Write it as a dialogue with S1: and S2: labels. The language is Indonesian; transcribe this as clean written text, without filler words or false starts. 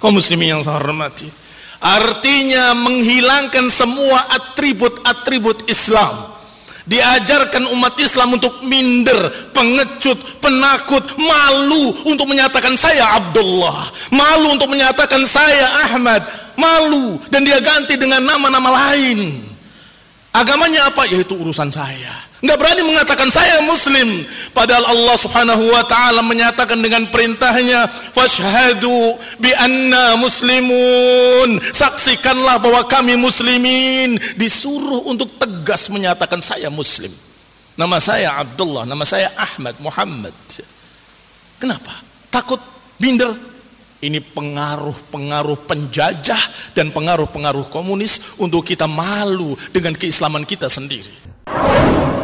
S1: Kaum muslimin yang saya hormati, artinya menghilangkan semua atribut-atribut Islam. Diajarkan umat Islam untuk minder, pengecut, penakut, malu untuk menyatakan saya Abdullah, malu untuk menyatakan saya Ahmad, malu, dan dia ganti dengan nama-nama lain. Agamanya apa? Yaitu urusan saya. Nggak berani mengatakan saya muslim, padahal Allah subhanahu wa ta'ala menyatakan dengan perintahnya, fashhadu bi anna muslimun, saksikanlah bahwa kami muslimin. Disuruh untuk tegas menyatakan saya muslim, nama saya Abdullah, nama saya Ahmad, Muhammad. Kenapa? Takut minder? Ini pengaruh-pengaruh penjajah dan pengaruh-pengaruh komunis untuk kita malu dengan keislaman kita sendiri.